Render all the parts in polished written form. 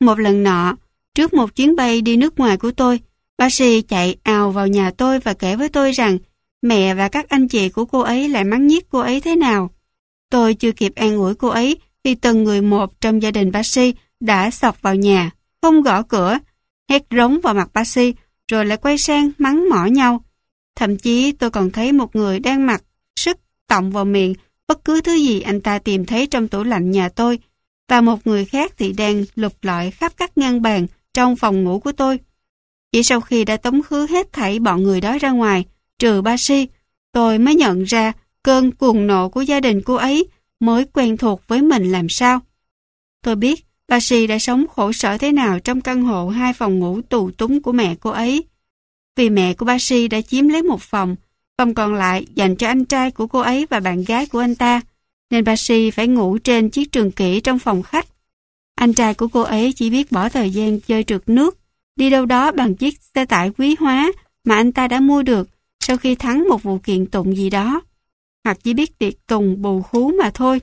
Một lần nọ, trước một chuyến bay đi nước ngoài của tôi, bác sĩ chạy ào vào nhà tôi và kể với tôi rằng mẹ và các anh chị của cô ấy lại mắng nhiếc cô ấy thế nào. Tôi chưa kịp an ủi cô ấy thì từng người một trong gia đình bác sĩ đã xộc vào nhà, không gõ cửa, hét rống vào mặt bác sĩ rồi lại quay sang mắng mỏ nhau. Thậm chí tôi còn thấy một người đang mặc sức tọng vào miệng bất cứ thứ gì anh ta tìm thấy trong tủ lạnh nhà tôi, và một người khác thì đang lục lọi khắp các ngăn bàn trong phòng ngủ của tôi. Chỉ sau khi đã tống khứ hết thảy bọn người đó ra ngoài, trừ Bashi, tôi mới nhận ra cơn cuồng nộ của gia đình cô ấy mới quen thuộc với mình làm sao. Tôi biết Bashi đã sống khổ sở thế nào trong căn hộ 2 phòng ngủ tù túng của mẹ cô ấy. Vì mẹ của Bashi đã chiếm lấy một phòng, phòng còn lại dành cho anh trai của cô ấy và bạn gái của anh ta, nên Bashi phải ngủ trên chiếc trường kỷ trong phòng khách. Anh trai của cô ấy chỉ biết bỏ thời gian chơi trượt nước, đi đâu đó bằng chiếc xe tải quý hóa mà anh ta đã mua được sau khi thắng một vụ kiện tụng gì đó, hoặc chỉ biết tiệc tùng bù khú mà thôi.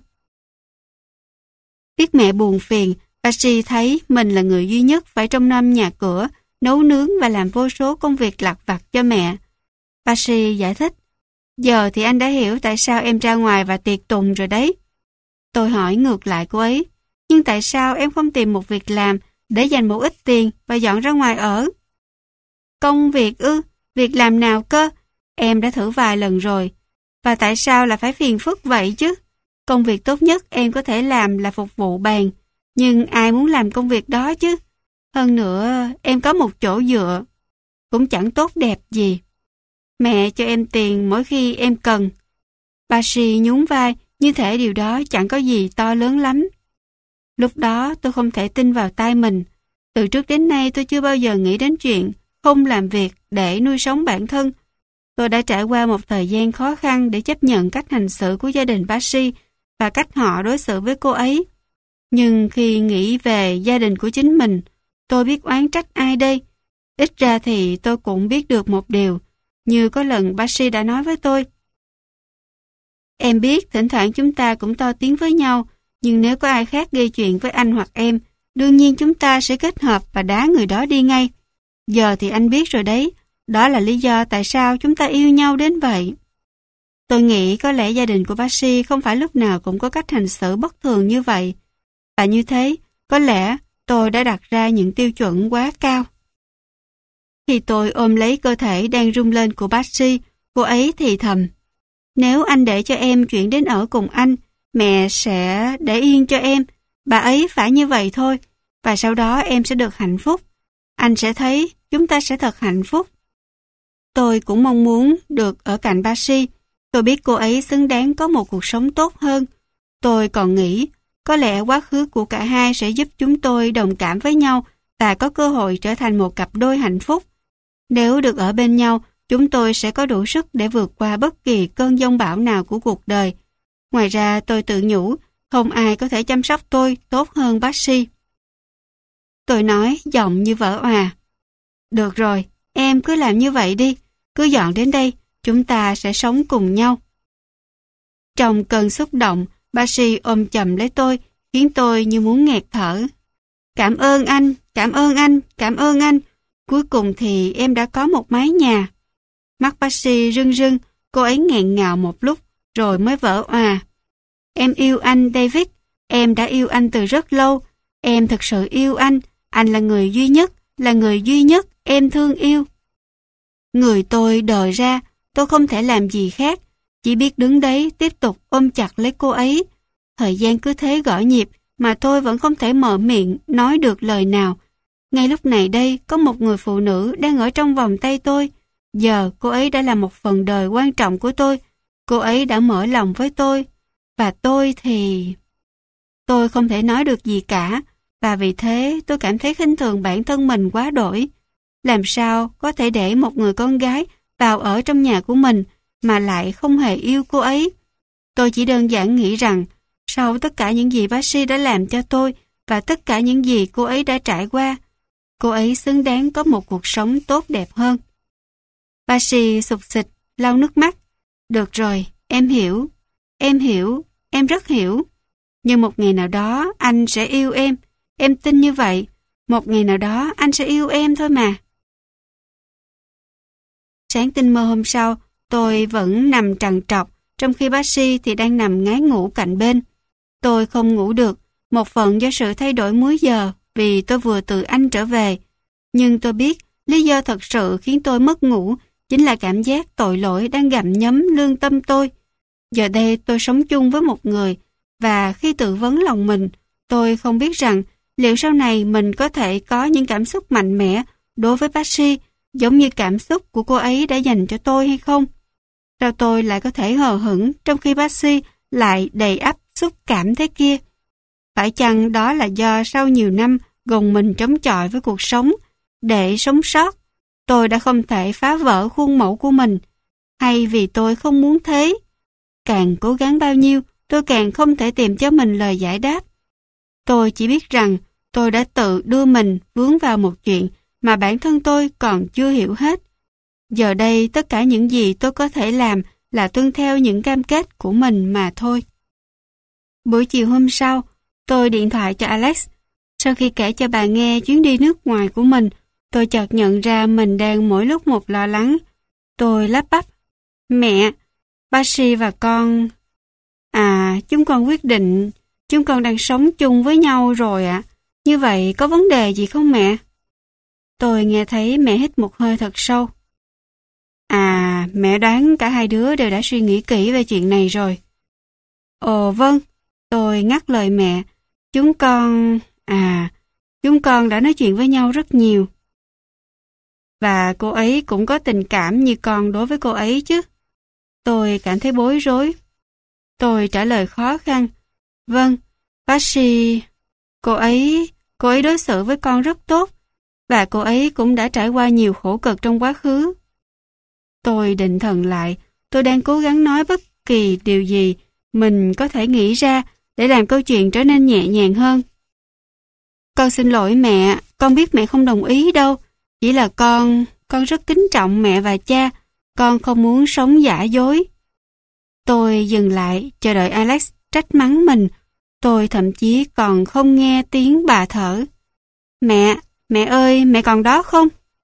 Biết mẹ buồn phiền, Bashi thấy mình là người duy nhất phải trông nom nhà cửa, nấu nướng và làm vô số công việc lặt vặt cho mẹ. Bashi giải thích, giờ thì anh đã hiểu tại sao em ra ngoài và tiệc tùng rồi đấy. Tôi hỏi ngược lại cô ấy, nhưng tại sao em không tìm một việc làm để dành một ít tiền và dọn ra ngoài ở? Công việc ư? Việc làm nào cơ? Em đã thử vài lần rồi. Và tại sao lại phải phiền phức vậy chứ? Công việc tốt nhất em có thể làm là phục vụ bàn. Nhưng ai muốn làm công việc đó chứ? Hơn nữa, em có một chỗ dựa. Cũng chẳng tốt đẹp gì. Mẹ cho em tiền mỗi khi em cần. Bashi nhún vai, như thể điều đó chẳng có gì to lớn lắm. Lúc đó tôi không thể tin vào tai mình. Từ trước đến nay tôi chưa bao giờ nghĩ đến chuyện không làm việc để nuôi sống bản thân. Tôi đã trải qua một thời gian khó khăn để chấp nhận cách hành xử của gia đình Bashi và cách họ đối xử với cô ấy. Nhưng khi nghĩ về gia đình của chính mình, tôi biết oán trách ai đây? Ít ra thì tôi cũng biết được một điều, như có lần Bashi đã nói với tôi. Em biết thỉnh thoảng chúng ta cũng to tiếng với nhau, nhưng nếu có ai khác gây chuyện với anh hoặc em, đương nhiên chúng ta sẽ kết hợp và đá người đó đi ngay. Giờ thì anh biết rồi đấy, đó là lý do tại sao chúng ta yêu nhau đến vậy. Tôi nghĩ có lẽ gia đình của Bashi không phải lúc nào cũng có cách hành xử bất thường như vậy. Và như thế, có lẽ tôi đã đặt ra những tiêu chuẩn quá cao. Khi tôi ôm lấy cơ thể đang rung lên của Bashi, cô ấy thì thầm. Nếu anh để cho em chuyển đến ở cùng anh, mẹ sẽ để yên cho em. Bà ấy phải như vậy thôi. Và sau đó em sẽ được hạnh phúc. Anh sẽ thấy chúng ta sẽ thật hạnh phúc. Tôi cũng mong muốn được ở cạnh Bashi. Tôi biết cô ấy xứng đáng có một cuộc sống tốt hơn. Tôi còn nghĩ, có lẽ quá khứ của cả hai sẽ giúp chúng tôi đồng cảm với nhau và có cơ hội trở thành một cặp đôi hạnh phúc. Nếu được ở bên nhau, chúng tôi sẽ có đủ sức để vượt qua bất kỳ cơn giông bão nào của cuộc đời. Ngoài ra tôi tự nhủ, không ai có thể chăm sóc tôi tốt hơn Bashi. Tôi nói giọng như vỡ òa. Được rồi, em cứ làm như vậy đi, cứ dọn đến đây, chúng ta sẽ sống cùng nhau. Trong cơn xúc động, Bashi ôm chầm lấy tôi, khiến tôi như muốn nghẹt thở. Cảm ơn anh, cảm ơn anh, cảm ơn anh. Cuối cùng thì em đã có một mái nhà. Mắt Bashi rưng rưng, cô ấy nghẹn ngào một lúc, rồi mới vỡ òa. Em yêu anh, David. Em đã yêu anh từ rất lâu. Em thực sự yêu anh. Anh là người duy nhất em thương yêu. Người tôi đờ ra, tôi không thể làm gì khác, chỉ biết đứng đấy tiếp tục ôm chặt lấy cô ấy. Thời gian cứ thế gõ nhịp mà tôi vẫn không thể mở miệng nói được lời nào. Ngay lúc này đây có một người phụ nữ đang ở trong vòng tay tôi. Giờ cô ấy đã là một phần đời quan trọng của tôi. Cô ấy đã mở lòng với tôi. Và tôi thì... Tôi không thể nói được gì cả. Và vì thế tôi cảm thấy khinh thường bản thân mình quá đổi. Làm sao có thể để một người con gái vào ở trong nhà của mình mà lại không hề yêu cô ấy? Tôi chỉ đơn giản nghĩ rằng sau tất cả những gì Bashi đã làm cho tôi và tất cả những gì cô ấy đã trải qua, cô ấy xứng đáng có một cuộc sống tốt đẹp hơn. Bashi sụp sịch, lau nước mắt. Được rồi, em hiểu, em rất hiểu. Nhưng một ngày nào đó anh sẽ yêu em tin như vậy. Một ngày nào đó anh sẽ yêu em thôi mà. Sáng tinh mơ hôm sau, tôi vẫn nằm trằn trọc, trong khi bác sĩ thì đang nằm ngái ngủ cạnh bên. Tôi không ngủ được, một phần do sự thay đổi múi giờ vì tôi vừa từ Anh trở về. Nhưng tôi biết lý do thật sự khiến tôi mất ngủ chính là cảm giác tội lỗi đang gặm nhấm lương tâm tôi. Giờ đây tôi sống chung với một người và khi tự vấn lòng mình, tôi không biết rằng liệu sau này mình có thể có những cảm xúc mạnh mẽ đối với bác sĩ giống như cảm xúc của cô ấy đã dành cho tôi hay không? Sao tôi lại có thể hờ hững trong khi bác sĩ lại đầy ắp xúc cảm thế kia? Phải chăng đó là do sau nhiều năm gồng mình chống chọi với cuộc sống để sống sót, tôi đã không thể phá vỡ khuôn mẫu của mình, hay vì tôi không muốn thế? Càng cố gắng bao nhiêu, tôi càng không thể tìm cho mình lời giải đáp. Tôi chỉ biết rằng tôi đã tự đưa mình vướng vào một chuyện mà bản thân tôi còn chưa hiểu hết. Giờ đây tất cả những gì tôi có thể làm là tuân theo những cam kết của mình mà thôi. Buổi chiều hôm sau, tôi điện thoại cho Alex. Sau khi kể cho bà nghe chuyến đi nước ngoài của mình, tôi chợt nhận ra mình đang mỗi lúc một lo lắng. Tôi lắp bắp: Mẹ, Bác và con... chúng con quyết định, chúng con đang sống chung với nhau rồi ạ. Như vậy có vấn đề gì không mẹ? Tôi nghe thấy mẹ hít một hơi thật sâu. Mẹ đoán cả hai đứa đều đã suy nghĩ kỹ về chuyện này rồi. Ồ vâng, tôi ngắt lời mẹ. Chúng con đã nói chuyện với nhau rất nhiều. Và cô ấy cũng có tình cảm như con đối với cô ấy chứ? Tôi cảm thấy bối rối. Tôi trả lời khó khăn. Vâng, bác sĩ... Cô ấy đối xử với con rất tốt, và cô ấy cũng đã trải qua nhiều khổ cực trong quá khứ. Tôi định thần lại, tôi đang cố gắng nói bất kỳ điều gì mình có thể nghĩ ra để làm câu chuyện trở nên nhẹ nhàng hơn. Con xin lỗi mẹ, con biết mẹ không đồng ý đâu. Chỉ là con rất kính trọng mẹ và cha, con không muốn sống giả dối. Tôi dừng lại, chờ đợi Alex trách mắng mình. Tôi thậm chí còn không nghe tiếng bà thở. Mẹ ơi, mẹ còn đó không?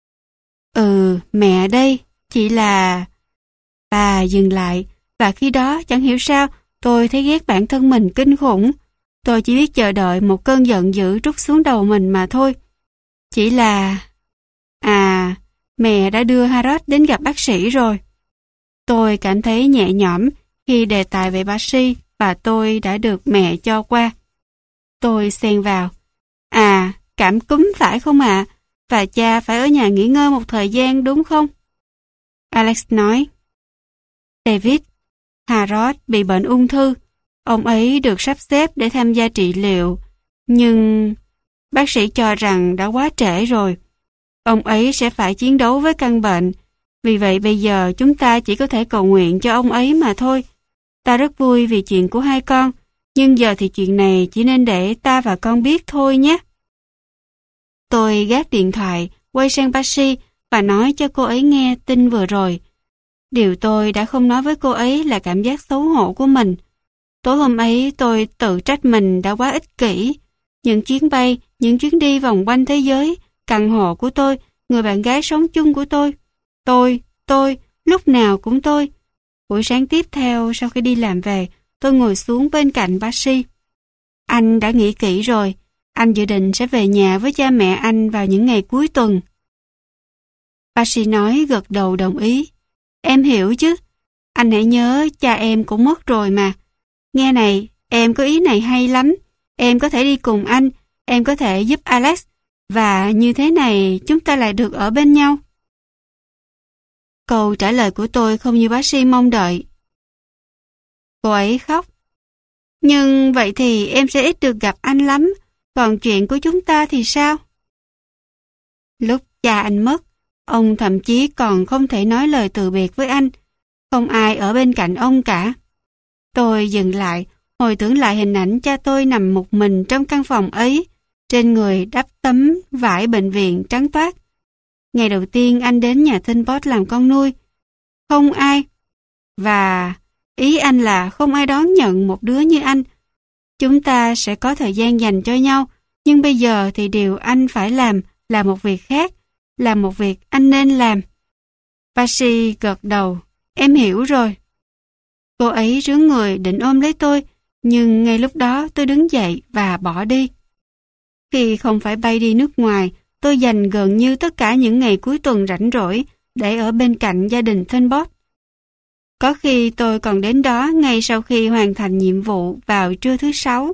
Ừ, mẹ đây, chỉ là... Bà dừng lại, và khi đó chẳng hiểu sao tôi thấy ghét bản thân mình kinh khủng. Tôi chỉ biết chờ đợi một cơn giận dữ trút xuống đầu mình mà thôi. Chỉ là... mẹ đã đưa Harold đến gặp bác sĩ rồi. Tôi cảm thấy nhẹ nhõm khi đề tài về bác sĩ và tôi đã được mẹ cho qua. Tôi xen vào. Cảm cúm phải không ạ? Và cha phải ở nhà nghỉ ngơi một thời gian đúng không? Alex nói. David, Harold bị bệnh ung thư. Ông ấy được sắp xếp để tham gia trị liệu. Nhưng bác sĩ cho rằng đã quá trễ rồi. Ông ấy sẽ phải chiến đấu với căn bệnh. Vì vậy bây giờ chúng ta chỉ có thể cầu nguyện cho ông ấy mà thôi. Ta rất vui vì chuyện của hai con. Nhưng giờ thì chuyện này chỉ nên để ta và con biết thôi nhé. Tôi gác điện thoại, quay sang Patsy và nói cho cô ấy nghe tin vừa rồi. Điều tôi đã không nói với cô ấy là cảm giác xấu hổ của mình. Tối hôm ấy tôi tự trách mình đã quá ích kỷ. Những chuyến bay, những chuyến đi vòng quanh thế giới, căn hộ của tôi, người bạn gái sống chung của tôi, lúc nào cũng tôi. Buổi sáng tiếp theo sau khi đi làm về, tôi ngồi xuống bên cạnh Patsy. Anh đã nghĩ kỹ rồi, anh dự định sẽ về nhà với cha mẹ anh vào những ngày cuối tuần. Patsy nói gật đầu đồng ý. Em hiểu chứ, anh hãy nhớ cha em cũng mất rồi mà. Nghe này, em có ý này hay lắm. Em có thể đi cùng anh, em có thể giúp Alex, và như thế này chúng ta lại được ở bên nhau. Câu trả lời của tôi không như bác sĩ mong đợi. Cô ấy khóc. Nhưng vậy thì em sẽ ít được gặp anh lắm, còn chuyện của chúng ta thì sao? Lúc cha anh mất, ông thậm chí còn không thể nói lời từ biệt với anh. Không ai ở bên cạnh ông cả. Tôi dừng lại, hồi tưởng lại hình ảnh cha tôi nằm một mình trong căn phòng ấy, trên người đắp tấm vải bệnh viện trắng toát. Ngày đầu tiên anh đến nhà Tinpot làm con nuôi. Không ai. Và ý anh là không ai đón nhận một đứa như anh. Chúng ta sẽ có thời gian dành cho nhau, Nhưng bây giờ thì điều anh phải làm là một việc khác, là một việc anh nên làm. Patsy gật đầu. Em hiểu rồi. Cô ấy rướn người định ôm lấy tôi, nhưng ngay lúc đó tôi đứng dậy và bỏ đi. Khi không phải bay đi nước ngoài, tôi dành gần như tất cả những ngày cuối tuần rảnh rỗi để ở bên cạnh gia đình Turnbull. Có khi tôi còn đến đó ngay sau khi hoàn thành nhiệm vụ vào trưa thứ Sáu.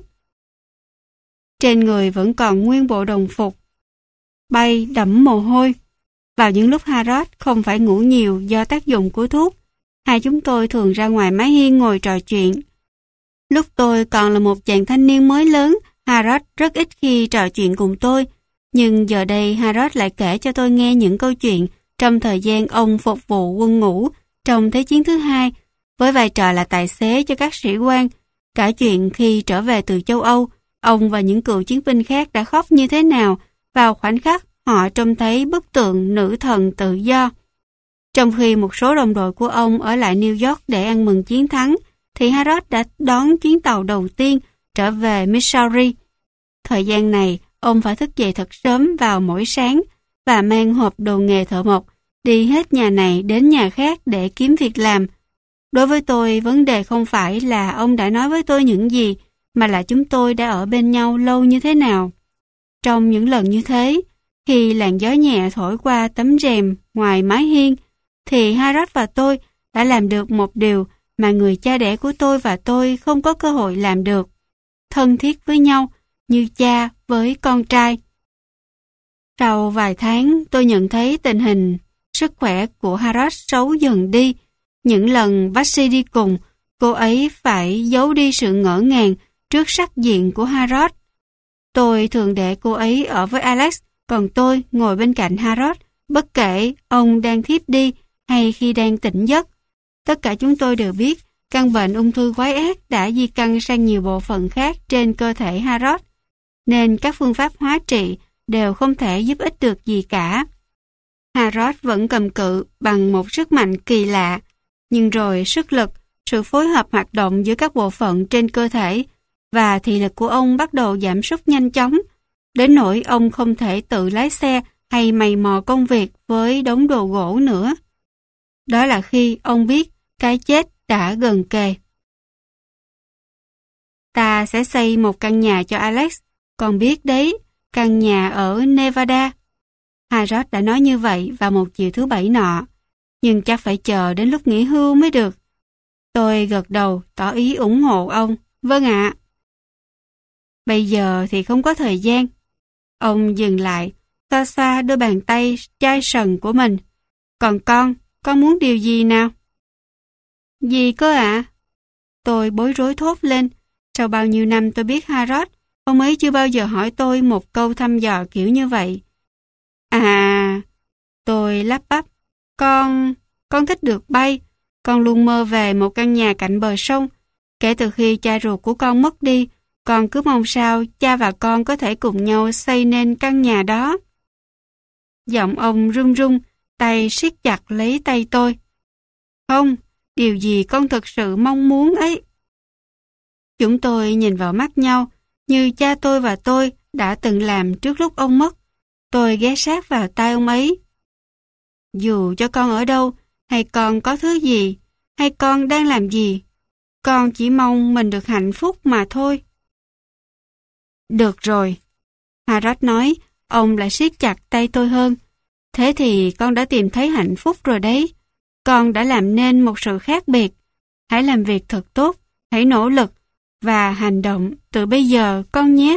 Trên người vẫn còn nguyên bộ đồng phục, bay đẫm mồ hôi. Vào những lúc Harold không phải ngủ nhiều do tác dụng của thuốc, hai chúng tôi thường ra ngoài mái hiên ngồi trò chuyện. Lúc tôi còn là một chàng thanh niên mới lớn, Harold rất ít khi trò chuyện cùng tôi, nhưng giờ đây Harold lại kể cho tôi nghe những câu chuyện trong thời gian ông phục vụ quân ngũ trong Thế chiến thứ hai, với vai trò là tài xế cho các sĩ quan. Cả chuyện khi trở về từ châu Âu, ông và những cựu chiến binh khác đã khóc như thế nào vào khoảnh khắc họ trông thấy bức tượng nữ thần tự do. Trong khi một số đồng đội của ông ở lại New York để ăn mừng chiến thắng, thì Harold đã đón chuyến tàu đầu tiên trở về Missouri. Thời gian này, ông phải thức dậy thật sớm vào mỗi sáng và mang hộp đồ nghề thợ mộc, đi hết nhà này đến nhà khác để kiếm việc làm. Đối với tôi, vấn đề không phải là ông đã nói với tôi những gì, mà là chúng tôi đã ở bên nhau lâu như thế nào. Trong những lần như thế, khi làn gió nhẹ thổi qua tấm rèm ngoài mái hiên, thì Harold và tôi đã làm được một điều mà người cha đẻ của tôi và tôi không có cơ hội làm được. Thân thiết với nhau như cha với con trai. Sau vài tháng, tôi nhận thấy tình hình sức khỏe của Harold xấu dần đi. Những lần Patsy đi cùng, cô ấy phải giấu đi sự ngỡ ngàng trước sắc diện của Harold. Tôi thường để cô ấy ở với Alex, còn tôi ngồi bên cạnh Harold, bất kể ông đang thiếp đi hay khi đang tỉnh giấc. Tất cả chúng tôi đều biết căn bệnh ung thư quái ác đã di căn sang nhiều bộ phận khác trên cơ thể Harold, nên các phương pháp hóa trị đều không thể giúp ích được gì cả. Harold vẫn cầm cự bằng một sức mạnh kỳ lạ, nhưng rồi sức lực, sự phối hợp hoạt động giữa các bộ phận trên cơ thể và thị lực của ông bắt đầu giảm sút nhanh chóng, đến nỗi ông không thể tự lái xe hay mày mò công việc với đống đồ gỗ nữa. Đó là khi ông biết cái chết đã gần kề. Ta sẽ xây một căn nhà cho Alex, con biết đấy, căn nhà ở Nevada. Harold đã nói như vậy vào một chiều thứ Bảy nọ, nhưng chắc phải chờ đến lúc nghỉ hưu mới được. Tôi gật đầu tỏ ý ủng hộ ông. Vâng ạ. Bây giờ thì không có thời gian. Ông dừng lại, xoa xoa đôi bàn tay chai sần của mình. Còn con muốn điều gì nào? Gì cơ ạ? Tôi bối rối thốt lên. Sau bao nhiêu năm tôi biết Harold, ông ấy chưa bao giờ hỏi tôi một câu thăm dò kiểu như vậy. À, tôi lắp bắp. Con thích được bay. Con luôn mơ về một căn nhà cạnh bờ sông. Kể từ khi cha ruột của con mất đi, con cứ mong sao cha và con có thể cùng nhau xây nên căn nhà đó. Giọng ông run run, tay siết chặt lấy tay tôi. Không, điều gì con thực sự mong muốn ấy. Chúng tôi nhìn vào mắt nhau, như cha tôi và tôi đã từng làm trước lúc ông mất. Tôi ghé sát vào tai ông ấy. Dù cho con ở đâu, hay con có thứ gì, hay con đang làm gì, con chỉ mong mình được hạnh phúc mà thôi. Được rồi, Harold nói, ông lại siết chặt tay tôi hơn. Thế thì con đã tìm thấy hạnh phúc rồi đấy. Con đã làm nên một sự khác biệt. Hãy làm việc thật tốt, hãy nỗ lực và hành động từ bây giờ con nhé.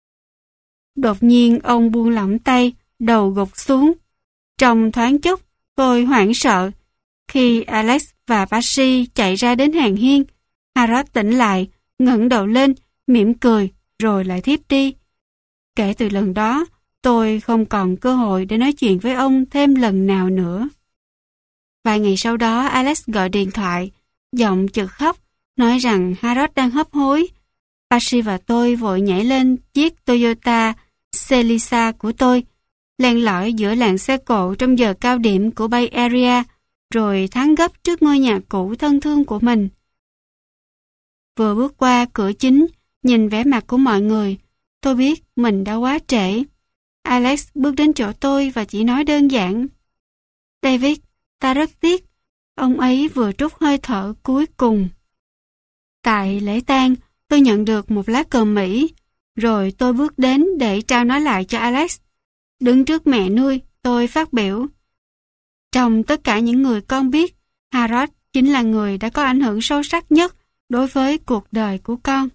Đột nhiên ông buông lỏng tay, đầu gục xuống. Trong thoáng chốc, tôi hoảng sợ. Khi Alex và Patsy chạy ra đến hàng hiên, Harold tỉnh lại, ngẩng đầu lên, mỉm cười, rồi lại thiếp đi. Kể từ lần đó, tôi không còn cơ hội để nói chuyện với ông thêm lần nào nữa. Vài ngày sau đó, Alex gọi điện thoại, giọng chực khóc, nói rằng Harold đang hấp hối. Patsy và tôi vội nhảy lên chiếc Toyota Celica của tôi, len lỏi giữa làn xe cộ trong giờ cao điểm của Bay Area, rồi thắng gấp trước ngôi nhà cũ thân thương của mình. Vừa bước qua cửa chính, nhìn vẻ mặt của mọi người, tôi biết mình đã quá trễ. Alex bước đến chỗ tôi và chỉ nói đơn giản: David, ta rất tiếc. Ông ấy vừa trút hơi thở cuối cùng. Tại lễ tang, tôi nhận được một lá cờ Mỹ, rồi tôi bước đến để trao nó lại cho Alex. Đứng trước mẹ nuôi, tôi phát biểu: trong tất cả những người con biết, Harold chính là người đã có ảnh hưởng sâu sắc nhất đối với cuộc đời của con.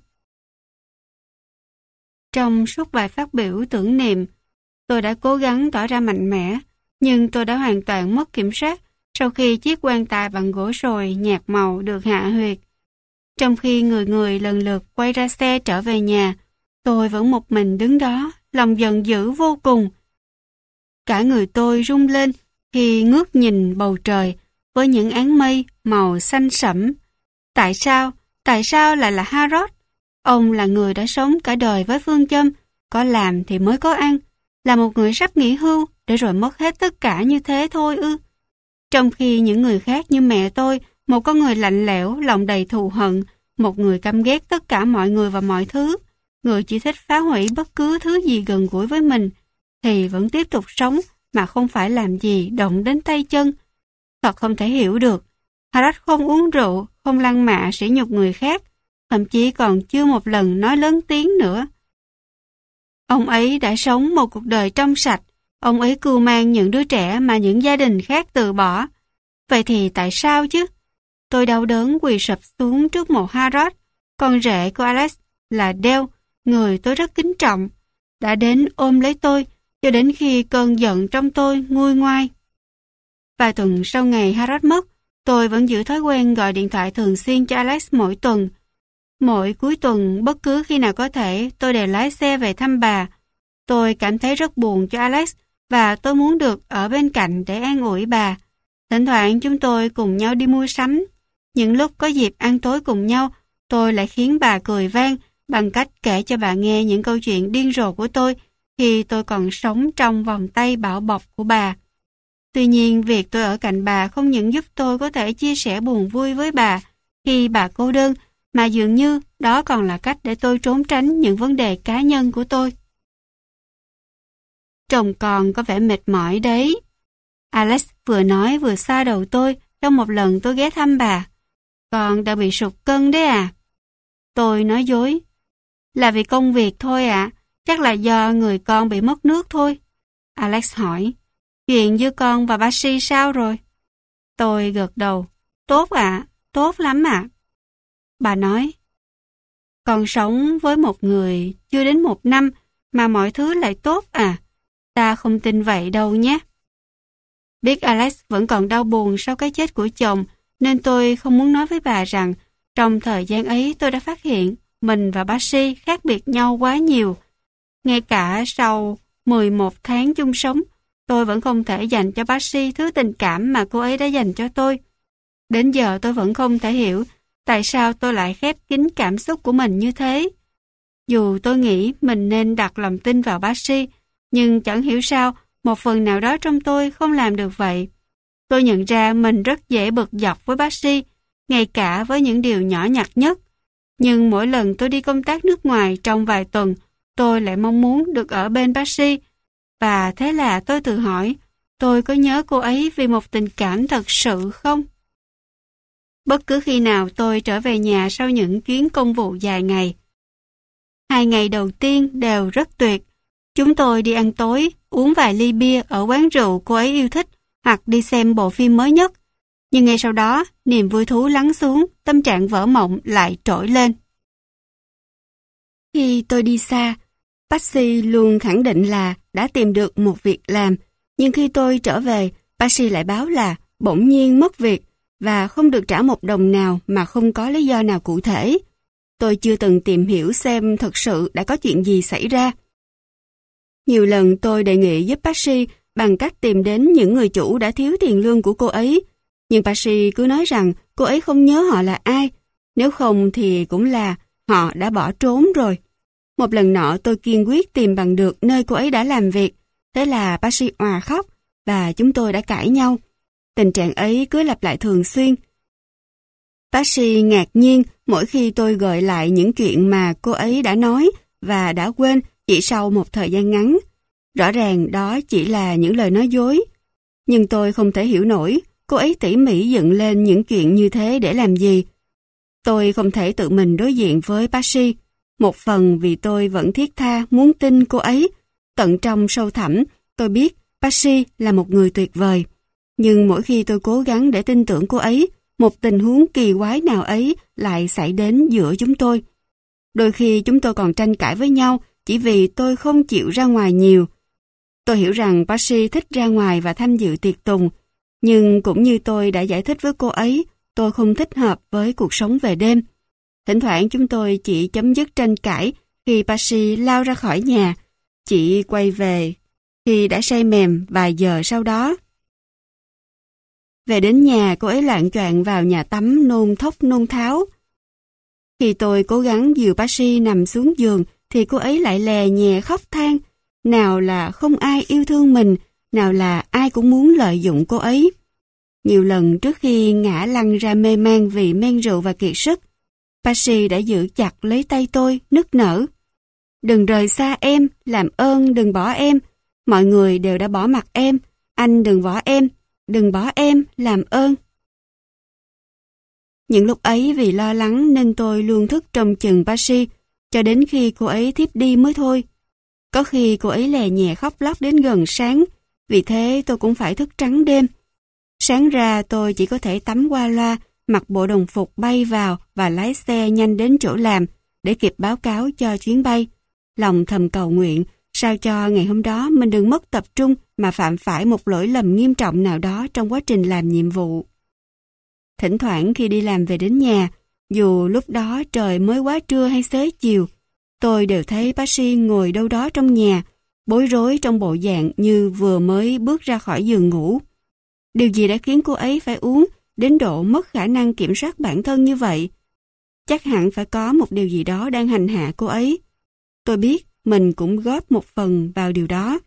Trong suốt bài phát biểu tưởng niệm, tôi đã cố gắng tỏ ra mạnh mẽ, nhưng tôi đã hoàn toàn mất kiểm soát sau khi chiếc quan tài bằng gỗ sồi nhạt màu được hạ huyệt. Trong khi người người lần lượt quay ra xe trở về nhà, tôi vẫn một mình đứng đó, lòng giận dữ vô cùng. Cả người tôi rung lên khi ngước nhìn bầu trời với những áng mây màu xanh sẫm. Tại sao lại là Harold? Ông là người đã sống cả đời với phương châm có làm thì mới có ăn, là một người sắp nghỉ hưu để rồi mất hết tất cả như thế thôi ư? Trong khi những người khác như mẹ tôi, một con người lạnh lẽo, lòng đầy thù hận, một người căm ghét tất cả mọi người và mọi thứ, người chỉ thích phá hủy bất cứ thứ gì gần gũi với mình, thì vẫn tiếp tục sống mà không phải làm gì động đến tay chân. Thật không thể hiểu được. Harold không uống rượu, không lăng mạ sỉ nhục người khác, thậm chí còn chưa một lần nói lớn tiếng nữa. Ông ấy đã sống một cuộc đời trong sạch, ông ấy cưu mang những đứa trẻ mà những gia đình khác từ bỏ. Vậy thì tại sao chứ? Tôi đau đớn quỳ sụp xuống trước mộ Harold, con rể của Alex là Dale, người tôi rất kính trọng, đã đến ôm lấy tôi cho đến khi cơn giận trong tôi nguôi ngoai. Vài tuần sau ngày Harold mất, tôi vẫn giữ thói quen gọi điện thoại thường xuyên cho Alex mỗi tuần. Mỗi cuối tuần, bất cứ khi nào có thể, tôi đều lái xe về thăm bà. Tôi cảm thấy rất buồn cho Alex và tôi muốn được ở bên cạnh để an ủi bà. Thỉnh thoảng chúng tôi cùng nhau đi mua sắm. Những lúc có dịp ăn tối cùng nhau, tôi lại khiến bà cười vang bằng cách kể cho bà nghe những câu chuyện điên rồ của tôi khi tôi còn sống trong vòng tay bảo bọc của bà. Tuy nhiên, việc tôi ở cạnh bà không những giúp tôi có thể chia sẻ buồn vui với bà khi bà cô đơn, mà dường như đó còn là cách để tôi trốn tránh những vấn đề cá nhân của tôi. Chồng con có vẻ mệt mỏi đấy. Alex vừa nói vừa xoa đầu tôi trong một lần tôi ghé thăm bà. Con đã bị sụt cân đấy à? Tôi nói dối. Là vì công việc thôi ạ. Chắc là do người con bị mất nước thôi. Alex hỏi. Chuyện giữa con và Betsy sao rồi? Tôi gật đầu. Tốt ạ, tốt lắm ạ. Bà nói. Con sống với một người chưa đến 1 năm mà mọi thứ lại tốt à? Ta không tin vậy đâu nhé. Biết Alex vẫn còn đau buồn sau cái chết của chồng, nên tôi không muốn nói với bà rằng trong thời gian ấy tôi đã phát hiện mình và Betsy khác biệt nhau quá nhiều. Ngay cả sau 11 tháng chung sống, tôi vẫn không thể dành cho Betsy thứ tình cảm mà cô ấy đã dành cho tôi. Đến giờ tôi vẫn không thể hiểu tại sao tôi lại khép kín cảm xúc của mình như thế. Dù tôi nghĩ mình nên đặt lòng tin vào Betsy, nhưng chẳng hiểu sao một phần nào đó trong tôi không làm được vậy. Tôi nhận ra mình rất dễ bực dọc với Betsy, ngay cả với những điều nhỏ nhặt nhất. Nhưng mỗi lần tôi đi công tác nước ngoài trong vài tuần, tôi lại mong muốn được ở bên Betsy. Và thế là tôi tự hỏi, tôi có nhớ cô ấy vì một tình cảm thật sự không? Bất cứ khi nào tôi trở về nhà sau những chuyến công vụ dài ngày, 2 ngày đầu tiên đều rất tuyệt. Chúng tôi đi ăn tối, uống vài ly bia ở quán rượu cô ấy yêu thích hoặc đi xem bộ phim mới nhất. Nhưng ngay sau đó, niềm vui thú lắng xuống, tâm trạng vỡ mộng lại trỗi lên. Khi tôi đi xa, Betsy luôn khẳng định là đã tìm được một việc làm. Nhưng khi tôi trở về, Betsy lại báo là bỗng nhiên mất việc và không được trả 1 đồng nào mà không có lý do nào cụ thể. Tôi chưa từng tìm hiểu xem thực sự đã có chuyện gì xảy ra. Nhiều lần tôi đề nghị giúp Betsy bằng cách tìm đến những người chủ đã thiếu tiền lương của cô ấy. Nhưng Betsy cứ nói rằng cô ấy không nhớ họ là ai. Nếu không thì cũng là họ đã bỏ trốn rồi. Một lần nọ tôi kiên quyết tìm bằng được nơi cô ấy đã làm việc. Thế là Betsy òa khóc và chúng tôi đã cãi nhau. Tình trạng ấy cứ lặp lại thường xuyên. Betsy ngạc nhiên mỗi khi tôi gợi lại những chuyện mà cô ấy đã nói và đã quên chỉ sau một thời gian ngắn. Rõ ràng đó chỉ là những lời nói dối. Nhưng tôi không thể hiểu nổi cô ấy tỉ mỉ dựng lên những chuyện như thế để làm gì. Tôi không thể tự mình đối diện với Patsy. Một phần vì tôi vẫn thiết tha muốn tin cô ấy. Tận trong sâu thẳm, tôi biết Patsy là một người tuyệt vời. Nhưng mỗi khi tôi cố gắng để tin tưởng cô ấy, một tình huống kỳ quái nào ấy lại xảy đến giữa chúng tôi. Đôi khi chúng tôi còn tranh cãi với nhau chỉ vì tôi không chịu ra ngoài nhiều. Tôi hiểu rằng Patsy thích ra ngoài và tham dự tiệc tùng, nhưng cũng như tôi đã giải thích với cô ấy, tôi không thích hợp với cuộc sống về đêm. Thỉnh thoảng chúng tôi chỉ chấm dứt tranh cãi khi Patsy lao ra khỏi nhà, chị quay về khi đã say mềm vài giờ sau đó. Về đến nhà, cô ấy loạng choạng vào nhà tắm nôn thốc nôn tháo. Khi tôi cố gắng dìu Patsy nằm xuống giường thì cô ấy lại lè nhè khóc than. Nào là không ai yêu thương mình, nào là ai cũng muốn lợi dụng cô ấy. Nhiều lần trước khi ngã lăn ra mê man vì men rượu và kiệt sức, Patsy đã giữ chặt lấy tay tôi, nức nở. Đừng rời xa em, làm ơn đừng bỏ em. Mọi người đều đã bỏ mặc em, anh đừng bỏ em, làm ơn. Những lúc ấy vì lo lắng nên tôi luôn thức trông chừng Patsy, cho đến khi cô ấy thiếp đi mới thôi. Có khi cô ấy lè nhè khóc lóc đến gần sáng, vì thế tôi cũng phải thức trắng đêm. Sáng ra tôi chỉ có thể tắm qua loa, mặc bộ đồng phục bay vào và lái xe nhanh đến chỗ làm để kịp báo cáo cho chuyến bay. Lòng thầm cầu nguyện sao cho ngày hôm đó mình đừng mất tập trung mà phạm phải một lỗi lầm nghiêm trọng nào đó trong quá trình làm nhiệm vụ. Thỉnh thoảng khi đi làm về đến nhà, dù lúc đó trời mới quá trưa hay xế chiều, tôi đều thấy Patsy ngồi đâu đó trong nhà, bối rối trong bộ dạng như vừa mới bước ra khỏi giường ngủ. Điều gì đã khiến cô ấy phải uống đến độ mất khả năng kiểm soát bản thân như vậy? Chắc hẳn phải có một điều gì đó đang hành hạ cô ấy. Tôi biết mình cũng góp một phần vào điều đó.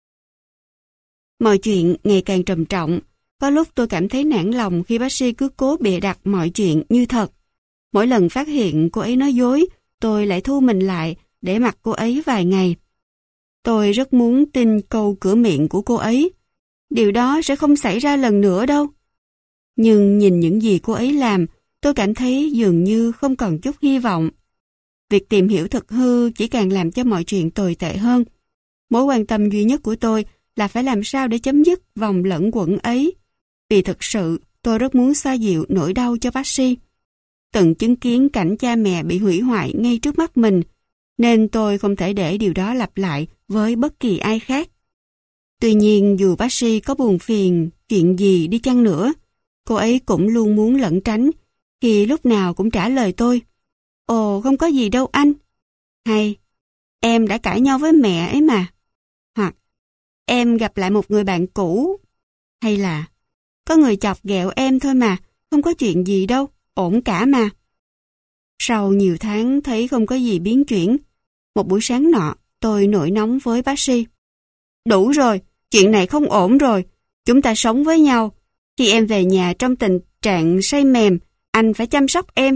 Mọi chuyện ngày càng trầm trọng. Có lúc tôi cảm thấy nản lòng khi Patsy cứ cố bịa đặt mọi chuyện như thật. Mỗi lần phát hiện cô ấy nói dối, tôi lại thu mình lại để mặc cô ấy vài ngày. Tôi rất muốn tin câu cửa miệng của cô ấy. Điều đó sẽ không xảy ra lần nữa đâu. Nhưng nhìn những gì cô ấy làm, tôi cảm thấy dường như không còn chút hy vọng. Việc tìm hiểu thực hư chỉ càng làm cho mọi chuyện tồi tệ hơn. Mối quan tâm duy nhất của tôi là phải làm sao để chấm dứt vòng lẫn quẩn ấy. Vì thực sự, tôi rất muốn xoa dịu nỗi đau cho Patsy. Từng chứng kiến cảnh cha mẹ bị hủy hoại ngay trước mắt mình, nên tôi không thể để điều đó lặp lại với bất kỳ ai khác. Tuy nhiên, dù Patsy có buồn phiền chuyện gì đi chăng nữa, cô ấy cũng luôn muốn lẩn tránh, khi lúc nào cũng trả lời tôi: "Ồ, không có gì đâu anh." Hay, "Em đã cãi nhau với mẹ ấy mà." Hoặc, "Em gặp lại một người bạn cũ." Hay là, "Có người chọc ghẹo em thôi mà, không có chuyện gì đâu, ổn cả mà." Sau nhiều tháng thấy không có gì biến chuyển, một buổi sáng nọ, tôi nổi nóng với Patsy: "Đủ rồi, chuyện này không ổn rồi. Chúng ta sống với nhau. Khi em về nhà trong tình trạng say mềm, anh phải chăm sóc em.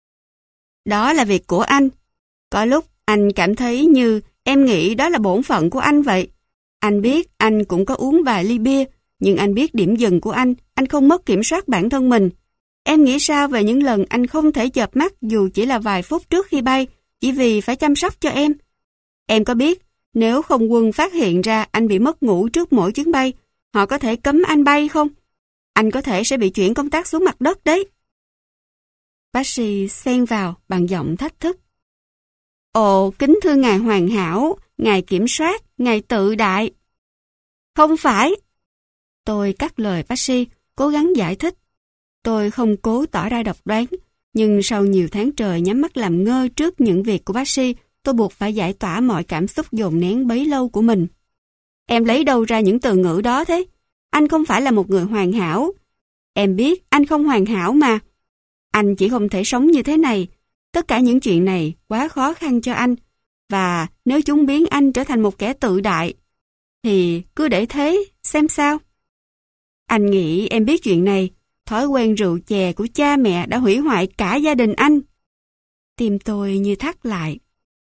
Đó là việc của anh. Có lúc anh cảm thấy như em nghĩ đó là bổn phận của anh vậy. Anh biết anh cũng có uống vài ly bia, nhưng anh biết điểm dừng của anh không mất kiểm soát bản thân mình. Em nghĩ sao về những lần anh không thể chợp mắt dù chỉ là vài phút trước khi bay, chỉ vì phải chăm sóc cho em? Em có biết, nếu không quân phát hiện ra anh bị mất ngủ trước mỗi chuyến bay, họ có thể cấm anh bay không? Anh có thể sẽ bị chuyển công tác xuống mặt đất đấy." Patsy xen vào bằng giọng thách thức: "Ồ, kính thưa ngài hoàn hảo, ngài kiểm soát, ngài tự đại." "Không phải." Tôi cắt lời Patsy, cố gắng giải thích. Tôi không cố tỏ ra độc đoán, nhưng sau nhiều tháng trời nhắm mắt làm ngơ trước những việc của Patsy, tôi buộc phải giải tỏa mọi cảm xúc dồn nén bấy lâu của mình. "Em lấy đâu ra những từ ngữ đó thế? Anh không phải là một người hoàn hảo. Em biết anh không hoàn hảo mà. Anh chỉ không thể sống như thế này. Tất cả những chuyện này quá khó khăn cho anh. Và nếu chúng biến anh trở thành một kẻ tự đại, thì cứ để thế, xem sao. Anh nghĩ em biết chuyện này. Thói quen rượu chè của cha mẹ đã hủy hoại cả gia đình anh." Tim tôi như thắt lại.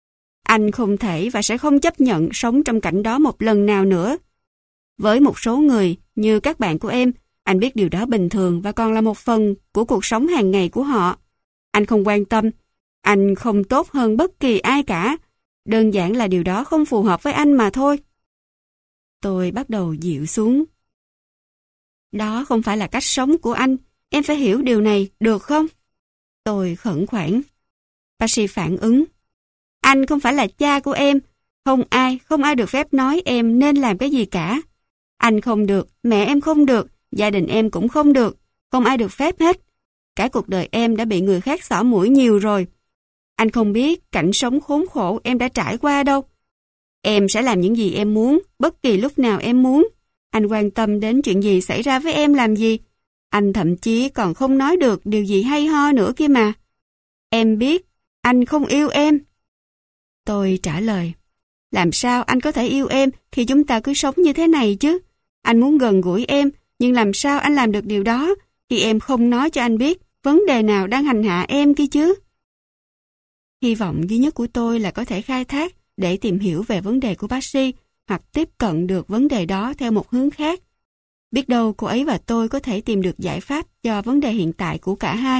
Anh không thể và sẽ không chấp nhận sống trong cảnh đó một lần nào nữa. Với một số người như các bạn của em, anh biết điều đó bình thường và còn là một phần của cuộc sống hàng ngày của họ. Anh không quan tâm, anh không tốt hơn bất kỳ ai cả. Đơn giản là điều đó không phù hợp với anh mà thôi. Tôi bắt đầu dịu xuống. Đó không phải là cách sống của anh. Em phải hiểu điều này, được không? Tôi khẩn khoản. Patsy phản ứng. Anh không phải là cha của em. Không ai được phép nói em nên làm cái gì cả. Anh không được, mẹ em không được, gia đình em cũng không được. Không ai được phép hết. Cả cuộc đời em đã bị người khác xỏ mũi nhiều rồi. Anh không biết cảnh sống khốn khổ em đã trải qua đâu. Em sẽ làm những gì em muốn, bất kỳ lúc nào em muốn. Anh quan tâm đến chuyện gì xảy ra với em làm gì. Anh thậm chí còn không nói được điều gì hay ho nữa kia mà. Em biết, anh không yêu em. Tôi trả lời, làm sao anh có thể yêu em khi chúng ta cứ sống như thế này chứ? Anh muốn gần gũi em, nhưng làm sao anh làm được điều đó khi em không nói cho anh biết vấn đề nào đang hành hạ em kia chứ? Hy vọng duy nhất của tôi là có thể khai thác để tìm hiểu về vấn đề của Patsy hoặc tiếp cận được vấn đề đó theo một hướng khác. Biết đâu cô ấy và tôi có thể tìm được giải pháp cho vấn đề hiện tại của cả hai.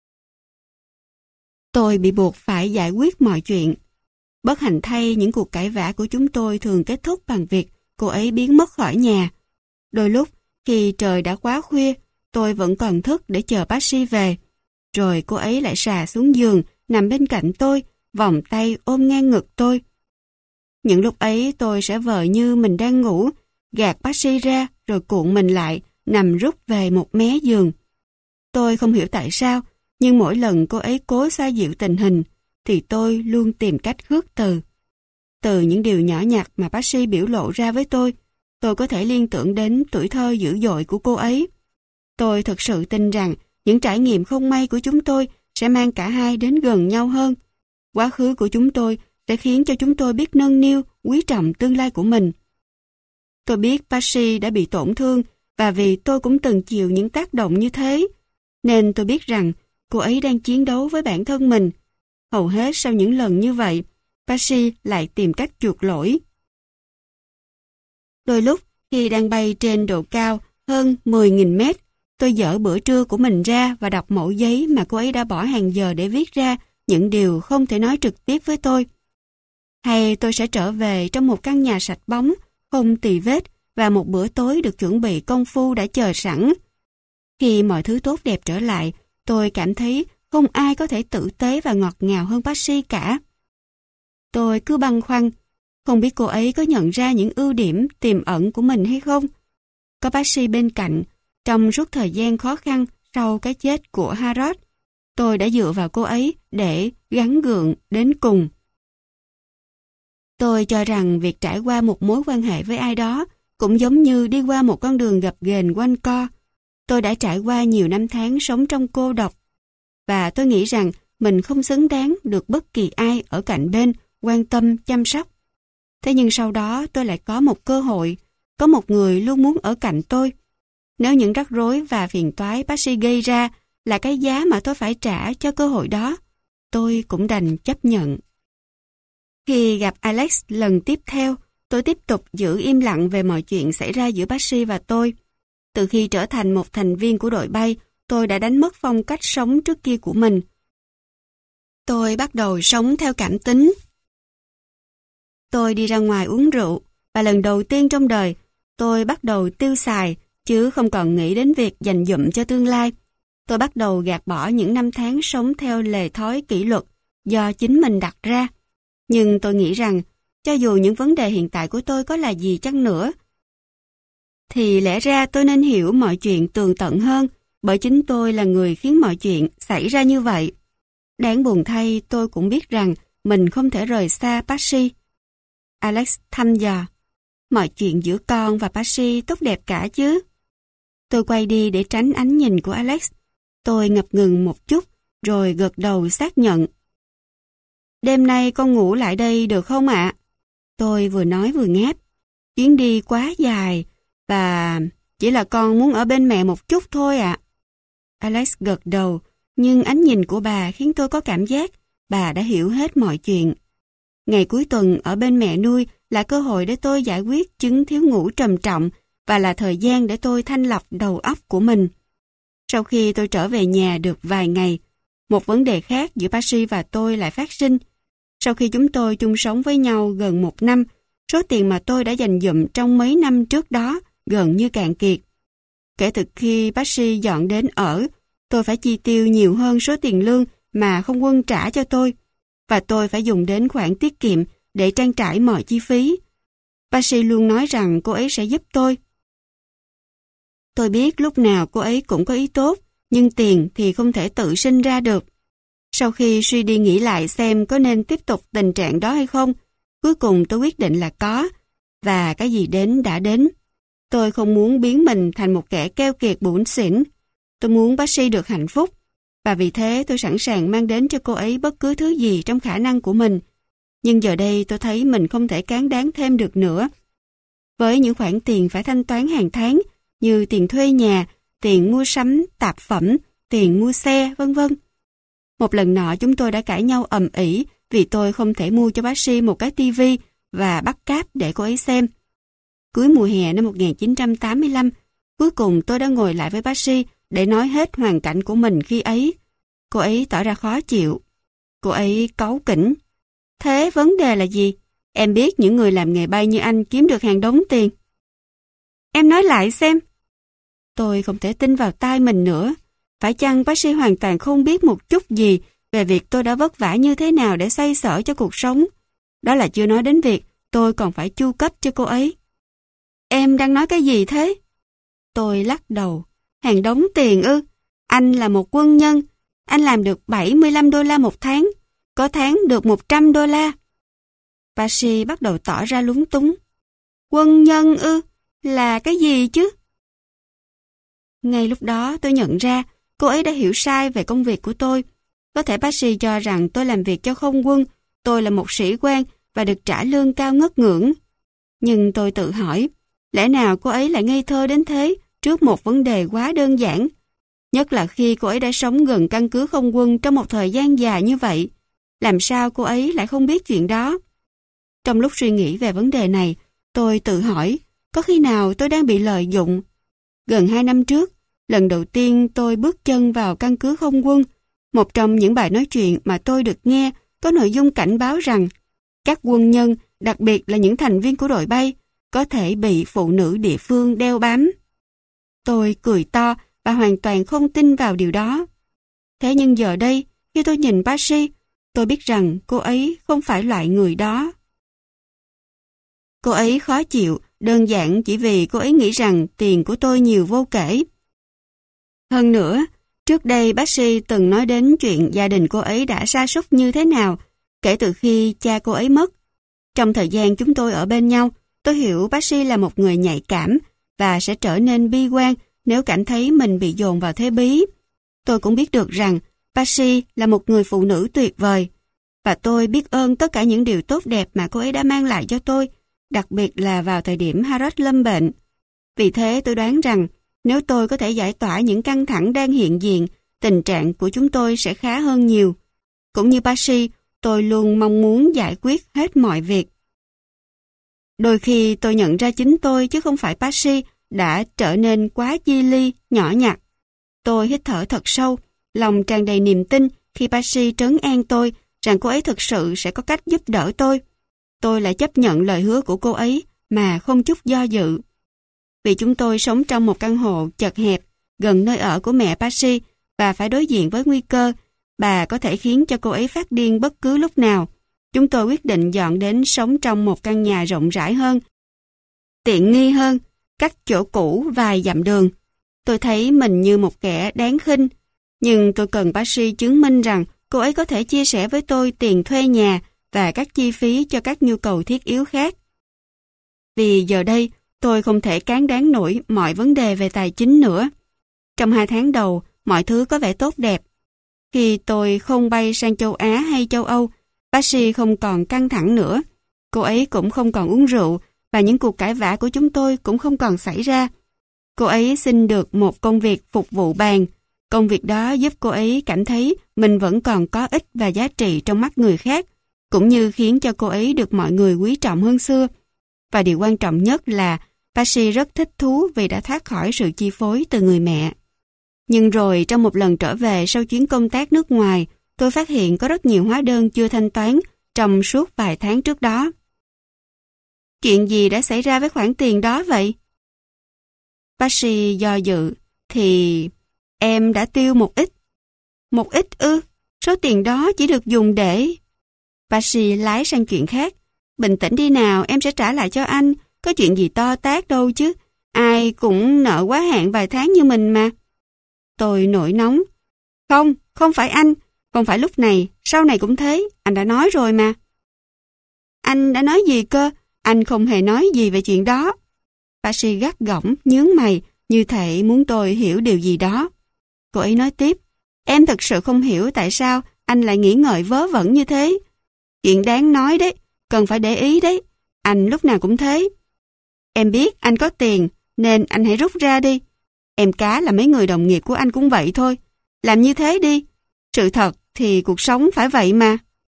Tôi bị buộc phải giải quyết mọi chuyện. Bất hạnh thay, những cuộc cãi vã của chúng tôi thường kết thúc bằng việc cô ấy biến mất khỏi nhà. Đôi lúc, khi trời đã quá khuya, tôi vẫn còn thức để chờ Patsy về. Rồi cô ấy lại xà xuống giường, nằm bên cạnh tôi, vòng tay ôm ngang ngực tôi. Những lúc ấy tôi sẽ vờ như mình đang ngủ, gạt Patsy ra rồi cuộn mình lại, nằm rút về một mé giường. Tôi không hiểu tại sao, nhưng mỗi lần cô ấy cố xoa dịu tình hình, thì tôi luôn tìm cách khước từ. Từ những điều nhỏ nhặt mà Patsy biểu lộ ra với tôi có thể liên tưởng đến tuổi thơ dữ dội của cô ấy. Tôi thực sự tin rằng những trải nghiệm không may của chúng tôi sẽ mang cả hai đến gần nhau hơn. Quá khứ của chúng tôi sẽ khiến cho chúng tôi biết nâng niu, quý trọng tương lai của mình. Tôi biết Patsy đã bị tổn thương và vì tôi cũng từng chịu những tác động như thế, nên tôi biết rằng cô ấy đang chiến đấu với bản thân mình. Hầu hết sau những lần như vậy, Patsy lại tìm cách chuộc lỗi. Đôi lúc, khi đang bay trên độ cao hơn 10.000 mét, tôi dỡ bữa trưa của mình ra và đọc mẩu giấy mà cô ấy đã bỏ hàng giờ để viết ra những điều không thể nói trực tiếp với tôi. Hay tôi sẽ trở về trong một căn nhà sạch bóng, không tì vết và một bữa tối được chuẩn bị công phu đã chờ sẵn. Khi mọi thứ tốt đẹp trở lại, tôi cảm thấy không ai có thể tử tế và ngọt ngào hơn Patsy cả. Tôi cứ băn khoăn, không biết cô ấy có nhận ra những ưu điểm tiềm ẩn của mình hay không. Có Patsy bên cạnh, trong suốt thời gian khó khăn sau cái chết của Harold, tôi đã dựa vào cô ấy để gắng gượng đến cùng. Tôi cho rằng việc trải qua một mối quan hệ với ai đó cũng giống như đi qua một con đường gập ghềnh quanh co. Tôi đã trải qua nhiều năm tháng sống trong cô độc, và tôi nghĩ rằng mình không xứng đáng được bất kỳ ai ở cạnh bên, quan tâm, chăm sóc. Thế nhưng sau đó tôi lại có một cơ hội, có một người luôn muốn ở cạnh tôi. Nếu những rắc rối và phiền toái Patsy gây ra là cái giá mà tôi phải trả cho cơ hội đó, tôi cũng đành chấp nhận. Khi gặp Alex lần tiếp theo, tôi tiếp tục giữ im lặng về mọi chuyện xảy ra giữa Patsy và tôi. Từ khi trở thành một thành viên của đội bay, tôi đã đánh mất phong cách sống trước kia của mình. Tôi bắt đầu sống theo cảm tính. Tôi đi ra ngoài uống rượu, và lần đầu tiên trong đời, tôi bắt đầu tiêu xài, chứ không còn nghĩ đến việc dành dụm cho tương lai. Tôi bắt đầu gạt bỏ những năm tháng sống theo lề thói kỷ luật do chính mình đặt ra. Nhưng tôi nghĩ rằng, cho dù những vấn đề hiện tại của tôi có là gì chăng nữa, thì lẽ ra tôi nên hiểu mọi chuyện tường tận hơn, bởi chính tôi là người khiến mọi chuyện xảy ra như vậy. Đáng buồn thay, tôi cũng biết rằng mình không thể rời xa Patsy. Alex thăm dò, mọi chuyện giữa con và Patsy tốt đẹp cả chứ? Tôi quay đi để tránh ánh nhìn của Alex. Tôi ngập ngừng một chút, rồi gật đầu xác nhận. Đêm nay con ngủ lại đây được không ạ? Tôi vừa nói vừa ngáp. Chuyến đi quá dài, và chỉ là con muốn ở bên mẹ một chút thôi ạ. Alex gật đầu, nhưng ánh nhìn của bà khiến tôi có cảm giác bà đã hiểu hết mọi chuyện. Ngày cuối tuần ở bên mẹ nuôi là cơ hội để tôi giải quyết chứng thiếu ngủ trầm trọng và là thời gian để tôi thanh lọc đầu óc của mình. Sau khi tôi trở về nhà được vài ngày, một vấn đề khác giữa Patsy và tôi lại phát sinh. Sau khi chúng tôi chung sống với nhau gần 1 năm, số tiền mà tôi đã dành dụm trong mấy năm trước đó gần như cạn kiệt. Kể từ khi Patsy dọn đến ở, tôi phải chi tiêu nhiều hơn số tiền lương mà không quân trả cho tôi, và tôi phải dùng đến khoản tiết kiệm để trang trải mọi chi phí. Patsy luôn nói rằng cô ấy sẽ giúp tôi. Tôi biết lúc nào cô ấy cũng có ý tốt, nhưng tiền thì không thể tự sinh ra được. Sau khi suy đi nghĩ lại xem có nên tiếp tục tình trạng đó hay không, cuối cùng tôi quyết định là có, và cái gì đến đã đến. Tôi không muốn biến mình thành một kẻ keo kiệt bủn xỉn. Tôi muốn Patsy được hạnh phúc, và vì thế tôi sẵn sàng mang đến cho cô ấy bất cứ thứ gì trong khả năng của mình. Nhưng giờ đây tôi thấy mình không thể cán đáng thêm được nữa. Với những khoản tiền phải thanh toán hàng tháng, như tiền thuê nhà, tiền mua sắm, tạp phẩm, tiền mua xe, vân vân. Một lần nọ chúng tôi đã cãi nhau ầm ĩ vì tôi không thể mua cho Patsy một cái tivi và bắt cáp để cô ấy xem. Cuối mùa hè năm 1985, cuối cùng tôi đã ngồi lại với Patsy để nói hết hoàn cảnh của mình khi ấy. Cô ấy tỏ ra khó chịu. Cô ấy cáu kỉnh. Thế vấn đề là gì? Em biết những người làm nghề bay như anh kiếm được hàng đống tiền. Em nói lại xem. Tôi không thể tin vào tai mình nữa. Phải chăng Patsy hoàn toàn không biết một chút gì về việc tôi đã vất vả như thế nào để xoay sở cho cuộc sống? Đó là chưa nói đến việc tôi còn phải chu cấp cho cô ấy. Em đang nói cái gì thế? Tôi lắc đầu. Hàng đống tiền ư? Anh là một quân nhân. Anh làm được $75 một tháng. Có tháng được $100. Patsy bắt đầu tỏ ra lúng túng. Quân nhân ư? Là cái gì chứ? Ngay lúc đó tôi nhận ra cô ấy đã hiểu sai về công việc của tôi. Có thể Patsy cho rằng tôi làm việc cho không quân, tôi là một sĩ quan và được trả lương cao ngất ngưỡng. Nhưng tôi tự hỏi, lẽ nào cô ấy lại ngây thơ đến thế trước một vấn đề quá đơn giản? Nhất là khi cô ấy đã sống gần căn cứ không quân trong một thời gian dài như vậy. Làm sao cô ấy lại không biết chuyện đó? Trong lúc suy nghĩ về vấn đề này, tôi tự hỏi, có khi nào tôi đang bị lợi dụng? Gần 2 năm trước, lần đầu tiên tôi bước chân vào căn cứ không quân, một trong những bài nói chuyện mà tôi được nghe có nội dung cảnh báo rằng các quân nhân, đặc biệt là những thành viên của đội bay, có thể bị phụ nữ địa phương đeo bám. Tôi cười to và hoàn toàn không tin vào điều đó. Thế nhưng giờ đây, khi tôi nhìn Patsy, tôi biết rằng cô ấy không phải loại người đó. Cô ấy khó chịu, đơn giản chỉ vì cô ấy nghĩ rằng tiền của tôi nhiều vô kể. Hơn nữa, trước đây Patsy từng nói đến chuyện gia đình cô ấy đã sa sút như thế nào kể từ khi cha cô ấy mất. Trong thời gian chúng tôi ở bên nhau, tôi hiểu Patsy là một người nhạy cảm và sẽ trở nên bi quan nếu cảm thấy mình bị dồn vào thế bí. Tôi cũng biết được rằng Patsy là một người phụ nữ tuyệt vời, và tôi biết ơn tất cả những điều tốt đẹp mà cô ấy đã mang lại cho tôi, đặc biệt là vào thời điểm Harold lâm bệnh. Vì thế tôi đoán rằng nếu tôi có thể giải tỏa những căng thẳng đang hiện diện, tình trạng của chúng tôi sẽ khá hơn nhiều. Cũng như Patsy, tôi luôn mong muốn giải quyết hết mọi việc. Đôi khi tôi nhận ra chính tôi chứ không phải Patsy đã trở nên quá chi ly, nhỏ nhặt. Tôi hít thở thật sâu, lòng tràn đầy niềm tin khi Patsy trấn an tôi rằng cô ấy thực sự sẽ có cách giúp đỡ tôi. Tôi lại chấp nhận lời hứa của cô ấy mà không chút do dự. Vì chúng tôi sống trong một căn hộ chật hẹp gần nơi ở của mẹ Patsy và phải đối diện với nguy cơ bà có thể khiến cho cô ấy phát điên bất cứ lúc nào. Chúng tôi quyết định dọn đến sống trong một căn nhà rộng rãi hơn, tiện nghi hơn, cách chỗ cũ vài dặm đường. Tôi thấy mình như một kẻ đáng khinh, nhưng tôi cần Patsy chứng minh rằng cô ấy có thể chia sẻ với tôi tiền thuê nhà và các chi phí cho các nhu cầu thiết yếu khác. Vì giờ đây, tôi không thể cán đáng nổi mọi vấn đề về tài chính nữa. Trong 2 tháng đầu, mọi thứ có vẻ tốt đẹp. Khi tôi không bay sang châu Á hay châu Âu, Patsy không còn căng thẳng nữa. Cô ấy cũng không còn uống rượu và những cuộc cãi vã của chúng tôi cũng không còn xảy ra. Cô ấy xin được một công việc phục vụ bàn. Công việc đó giúp cô ấy cảm thấy mình vẫn còn có ích và giá trị trong mắt người khác. cũng như khiến cho cô ấy được mọi người quý trọng hơn xưa. Và điều quan trọng nhất là Patsy rất thích thú vì đã thoát khỏi sự chi phối từ người mẹ. Nhưng rồi trong một lần trở về sau chuyến công tác nước ngoài, tôi phát hiện có rất nhiều hóa đơn chưa thanh toán trong suốt vài tháng trước đó. Chuyện gì đã xảy ra với khoản tiền đó vậy? Patsy do dự, thì em đã tiêu một ít. Một ít ư? Số tiền đó chỉ được dùng để... Patsy lái sang chuyện khác. Bình tĩnh đi nào, em sẽ trả lại cho anh. Có chuyện gì to tát đâu chứ. Ai cũng nợ quá hạn vài tháng như mình mà. Tôi nổi nóng. Không, không phải anh. Không phải lúc này, sau này cũng thế. Anh đã nói rồi mà. Anh đã nói gì cơ? Anh không hề nói gì về chuyện đó. Patsy gắt gỏng, nhướng mày, như thể muốn tôi hiểu điều gì đó. Cô ấy nói tiếp. Em thật sự không hiểu tại sao anh lại nghĩ ngợi vớ vẩn như thế. Chuyện đáng nói đấy, cần phải để ý đấy. Anh lúc nào cũng thế. Em biết anh có tiền, nên anh hãy rút ra đi. Em cá là mấy người đồng nghiệp của anh cũng vậy thôi. Làm như thế đi. Sự thật thì cuộc sống phải vậy mà.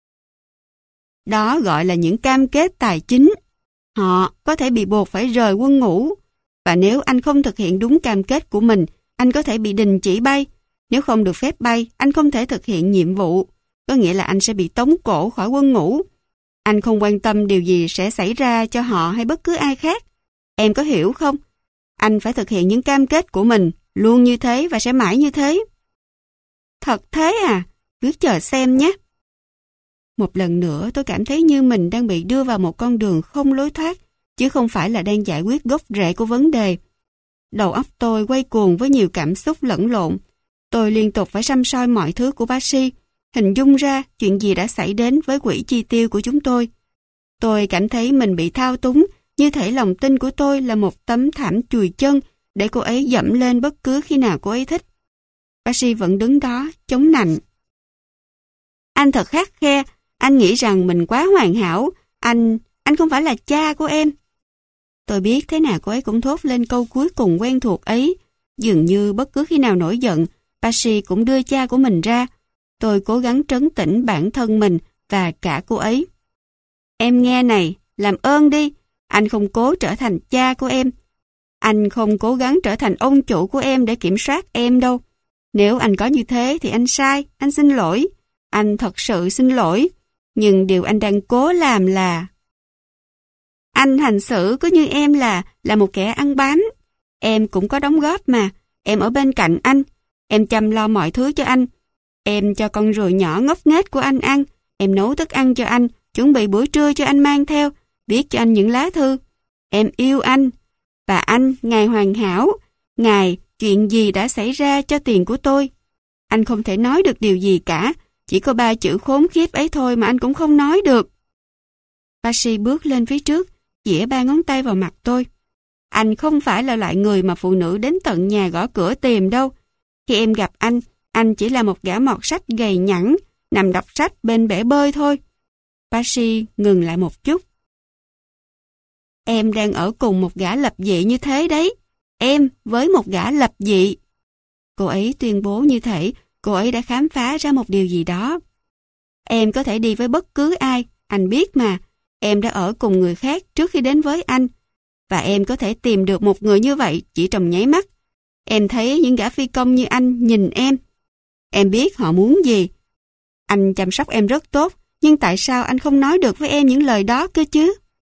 Đó gọi là những cam kết tài chính. Họ có thể bị buộc phải rời quân ngũ. Và nếu anh không thực hiện đúng cam kết của mình, anh có thể bị đình chỉ bay. Nếu không được phép bay, anh không thể thực hiện nhiệm vụ. Có nghĩa là anh sẽ bị tống cổ khỏi quân ngũ. Anh không quan tâm điều gì sẽ xảy ra cho họ hay bất cứ ai khác. Em có hiểu không? Anh phải thực hiện những cam kết của mình, luôn như thế và sẽ mãi như thế. Thật thế à? Cứ chờ xem nhé. Một lần nữa tôi cảm thấy như mình đang bị đưa vào một con đường không lối thoát, chứ không phải là đang giải quyết gốc rễ của vấn đề. Đầu óc tôi quay cuồng với nhiều cảm xúc lẫn lộn. Tôi liên tục phải săm soi mọi thứ của Patsy, hình dung ra chuyện gì đã xảy đến với quỹ chi tiêu của chúng tôi. Tôi cảm thấy mình bị thao túng, như thể lòng tin của tôi là một tấm thảm chùi chân để cô ấy dẫm lên bất cứ khi nào cô ấy thích. Patsy vẫn đứng đó, chống nạnh. Anh thật khắt khe, anh nghĩ rằng mình quá hoàn hảo, anh không phải là cha của em. Tôi biết thế nào cô ấy cũng thốt lên câu cuối cùng quen thuộc ấy. Dường như bất cứ khi nào nổi giận, Patsy cũng đưa cha của mình ra. Tôi cố gắng trấn tĩnh bản thân mình và cả cô ấy. Em nghe này, làm ơn đi, anh không cố trở thành cha của em. Anh không cố gắng trở thành ông chủ của em để kiểm soát em đâu. Nếu anh có như thế thì anh sai, anh xin lỗi. Anh thật sự xin lỗi. Nhưng điều anh đang cố làm là... Anh hành xử cứ như em là một kẻ ăn bám. Em cũng có đóng góp mà. Em ở bên cạnh anh. Em chăm lo mọi thứ cho anh. Em cho con ruồi nhỏ ngốc nghếch của anh ăn. Em nấu thức ăn cho anh, chuẩn bị bữa trưa cho anh mang theo, viết cho anh những lá thư. Em yêu anh. Và anh, ngài hoàn hảo. Ngài, chuyện gì đã xảy ra cho tiền của tôi? Anh không thể nói được điều gì cả. Chỉ có 3 chữ khốn khiếp ấy thôi mà anh cũng không nói được. Patsy bước lên phía trước, chĩa 3 ngón tay vào mặt tôi. Anh không phải là loại người mà phụ nữ đến tận nhà gõ cửa tìm đâu. Khi em gặp anh chỉ là một gã mọt sách gầy nhẵn, nằm đọc sách bên bể bơi thôi. Patsy ngừng lại một chút. Em đang ở cùng một gã lập dị như thế đấy. Em với một gã lập dị. Cô ấy tuyên bố như thể cô ấy đã khám phá ra một điều gì đó. Em có thể đi với bất cứ ai, anh biết mà. Em đã ở cùng người khác trước khi đến với anh. Và em có thể tìm được một người như vậy chỉ trong nháy mắt. Em thấy những gã phi công như anh nhìn em. Em biết họ muốn gì. Anh chăm sóc em rất tốt, nhưng tại sao anh không nói được với em những lời đó cơ chứ?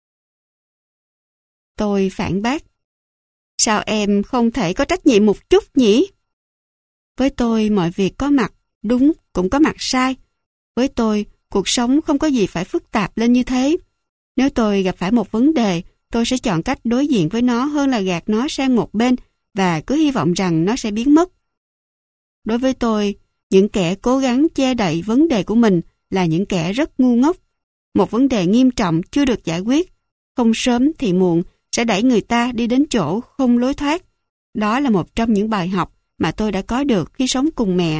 Tôi phản bác. Sao em không thể có trách nhiệm một chút nhỉ? Với tôi mọi việc có mặt đúng cũng có mặt sai. Với tôi cuộc sống không có gì phải phức tạp lên như thế. Nếu tôi gặp phải một vấn đề, tôi sẽ chọn cách đối diện với nó hơn là gạt nó sang một bên và cứ hy vọng rằng nó sẽ biến mất. Đối với tôi, những kẻ cố gắng che đậy vấn đề của mình là những kẻ rất ngu ngốc. Một vấn đề nghiêm trọng chưa được giải quyết, không sớm thì muộn sẽ đẩy người ta đi đến chỗ không lối thoát. Đó là một trong những bài học mà tôi đã có được khi sống cùng mẹ.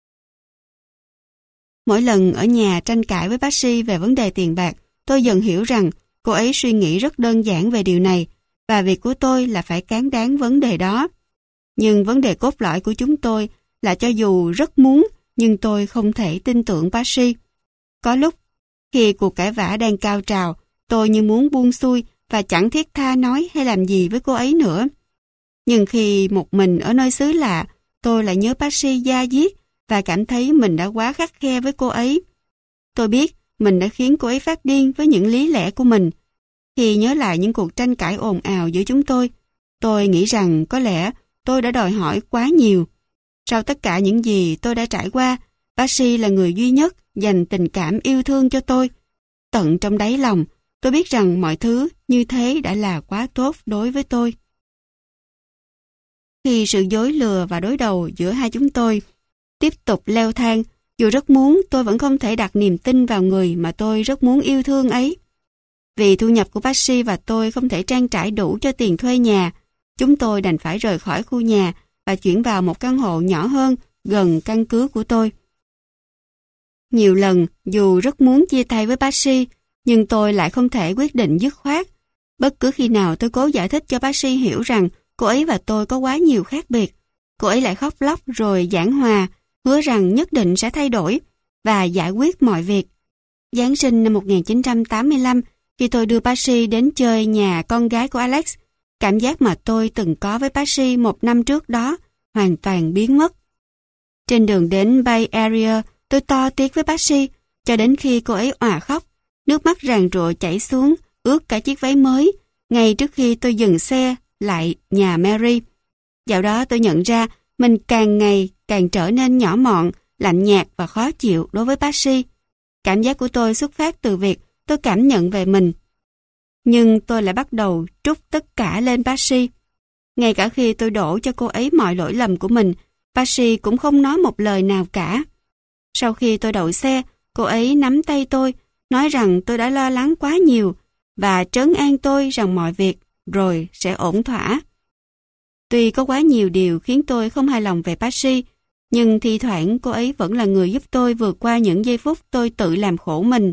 Mỗi lần ở nhà tranh cãi với Patsy về vấn đề tiền bạc, tôi dần hiểu rằng cô ấy suy nghĩ rất đơn giản về điều này và việc của tôi là phải cán đáng vấn đề đó. Nhưng vấn đề cốt lõi của chúng tôi là cho dù rất muốn, nhưng tôi không thể tin tưởng Patsy. Có lúc, Khi cuộc cãi vã đang cao trào, tôi như muốn buông xuôi và chẳng thiết tha nói hay làm gì với cô ấy nữa. Nhưng khi một mình ở nơi xứ lạ, tôi lại nhớ Patsy da diết và cảm thấy mình đã quá khắt khe với cô ấy. Tôi biết mình đã khiến cô ấy phát điên với những lý lẽ của mình. Khi nhớ lại những cuộc tranh cãi ồn ào giữa chúng tôi nghĩ rằng có lẽ tôi đã đòi hỏi quá nhiều. Sau tất cả những gì tôi đã trải qua, Patsy là người duy nhất dành tình cảm yêu thương cho tôi. Tận trong đáy lòng, tôi biết rằng mọi thứ như thế đã là quá tốt đối với tôi. Khi sự dối lừa và đối đầu giữa hai chúng tôi tiếp tục leo thang, dù rất muốn, tôi vẫn không thể đặt niềm tin vào người mà tôi rất muốn yêu thương ấy. Vì thu nhập của Patsy và tôi không thể trang trải đủ cho tiền thuê nhà, chúng tôi đành phải rời khỏi khu nhà và chuyển vào một căn hộ nhỏ hơn gần căn cứ của tôi. Nhiều lần, dù rất muốn chia tay với Patsy, nhưng tôi lại không thể quyết định dứt khoát. Bất cứ khi nào tôi cố giải thích cho Patsy hiểu rằng cô ấy và tôi có quá nhiều khác biệt, cô ấy lại khóc lóc rồi giảng hòa, hứa rằng nhất định sẽ thay đổi và giải quyết mọi việc. Giáng sinh năm 1985, khi tôi đưa Patsy đến chơi nhà con gái của Alex, cảm giác mà tôi từng có với Patsy 1 năm trước đó hoàn toàn biến mất. Trên đường đến Bay Area, tôi to tiếng với Patsy cho đến khi cô ấy òa khóc, nước mắt ràn rụa chảy xuống, ướt cả chiếc váy mới, ngay trước khi tôi dừng xe lại nhà Mary. Dạo đó tôi nhận ra mình càng ngày càng trở nên nhỏ mọn, lạnh nhạt và khó chịu đối với Patsy. Cảm giác của tôi xuất phát từ việc tôi cảm nhận về mình. Nhưng tôi lại bắt đầu trút tất cả lên Patsy. Ngay cả khi tôi đổ cho cô ấy mọi lỗi lầm của mình, Patsy cũng không nói một lời nào cả. Sau khi tôi đậu xe, cô ấy nắm tay tôi, nói rằng tôi đã lo lắng quá nhiều và trấn an tôi rằng mọi việc rồi sẽ ổn thỏa. Tuy có quá nhiều điều khiến tôi không hài lòng về Patsy, nhưng thi thoảng cô ấy vẫn là người giúp tôi vượt qua những giây phút tôi tự làm khổ mình.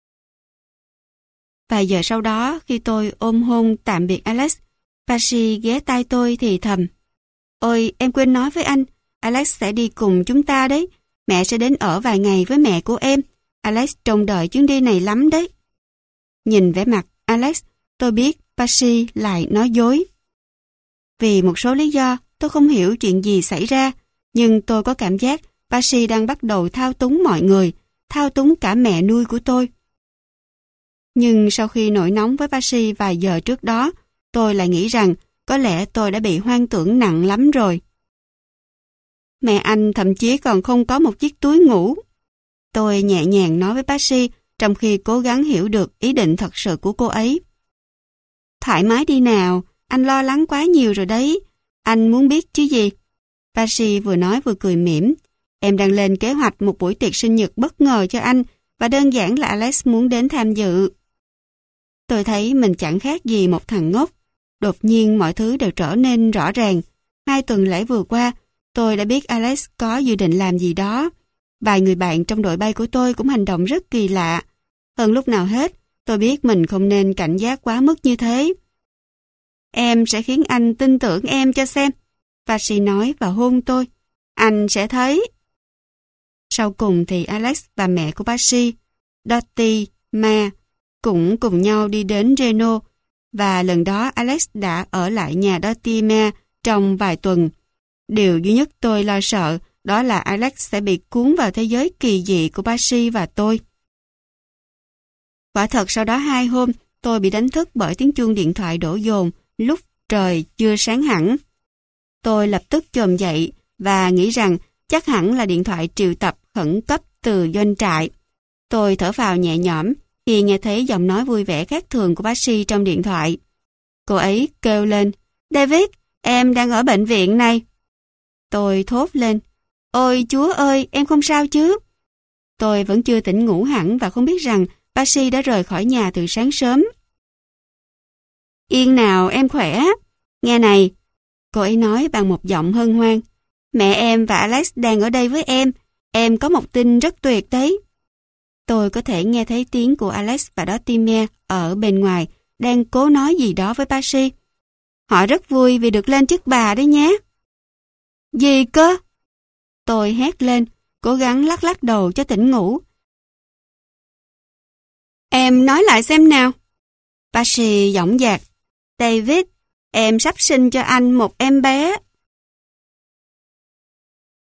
Vài giờ sau đó, khi tôi ôm hôn tạm biệt Alex, Patsy ghé tai tôi thì thầm: "Ôi, em quên nói với anh, Alex sẽ đi cùng chúng ta đấy. Mẹ sẽ đến ở vài ngày với mẹ của em. Alex trông đợi chuyến đi này lắm đấy." Nhìn vẻ mặt Alex, tôi biết Patsy lại nói dối. Vì một số lý do, tôi không hiểu chuyện gì xảy ra, nhưng tôi có cảm giác Patsy đang bắt đầu thao túng mọi người, thao túng cả mẹ nuôi của tôi. Nhưng sau khi nổi nóng với Patsy vài giờ trước đó, tôi lại nghĩ rằng có lẽ tôi đã bị hoang tưởng nặng lắm rồi. Mẹ anh thậm chí còn không có một chiếc túi ngủ. Tôi nhẹ nhàng nói với Patsy trong khi cố gắng hiểu được ý định thật sự của cô ấy. Thoải mái đi nào, anh lo lắng quá nhiều rồi đấy. Anh muốn biết chứ gì? Patsy vừa nói vừa cười mỉm. Em đang lên kế hoạch một buổi tiệc sinh nhật bất ngờ cho anh và đơn giản là Alex muốn đến tham dự. Tôi thấy mình chẳng khác gì một thằng ngốc. Đột nhiên mọi thứ đều trở nên rõ ràng. 2 tuần lễ vừa qua, tôi đã biết Alex có dự định làm gì đó. Vài người bạn trong đội bay của tôi cũng hành động rất kỳ lạ. Hơn lúc nào hết, tôi biết mình không nên cảnh giác quá mức như thế. Em sẽ khiến anh tin tưởng em cho xem. Patsy nói và hôn tôi. Anh sẽ thấy. Sau cùng thì Alex và mẹ của Patsy, Dottie, Ma, cũng cùng nhau đi đến Reno. Và lần đó Alex đã ở lại nhà Dottie Ma trong vài tuần. Điều duy nhất tôi lo sợ đó là Alex sẽ bị cuốn vào thế giới kỳ dị của Patsy và tôi. Quả thật sau đó 2 hôm, tôi bị đánh thức bởi tiếng chuông điện thoại đổ dồn lúc trời chưa sáng hẳn. Tôi lập tức chồm dậy và nghĩ rằng chắc hẳn là điện thoại triệu tập khẩn cấp từ doanh trại. Tôi thở phào nhẹ nhõm khi nghe thấy giọng nói vui vẻ khác thường của Patsy trong điện thoại. Cô ấy kêu lên: David, em đang ở bệnh viện này. Tôi thốt lên: Ôi Chúa ơi, em không sao chứ? Tôi vẫn chưa tỉnh ngủ hẳn và không biết rằng Patsy đã rời khỏi nhà từ sáng sớm. Yên nào, em khỏe. Nghe này, cô ấy nói bằng một giọng hân hoan. Mẹ em và Alex đang ở đây với em có một tin rất tuyệt đấy. Tôi có thể nghe thấy tiếng của Alex và Dottie ở bên ngoài đang cố nói gì đó với Patsy. Họ rất vui vì được lên chức bà đấy nhé. Gì cơ? Tôi hét lên, cố gắng lắc lắc đầu cho tỉnh ngủ. Em nói lại xem nào. Bác sĩ dõng dạc. David, em sắp sinh cho anh một em bé.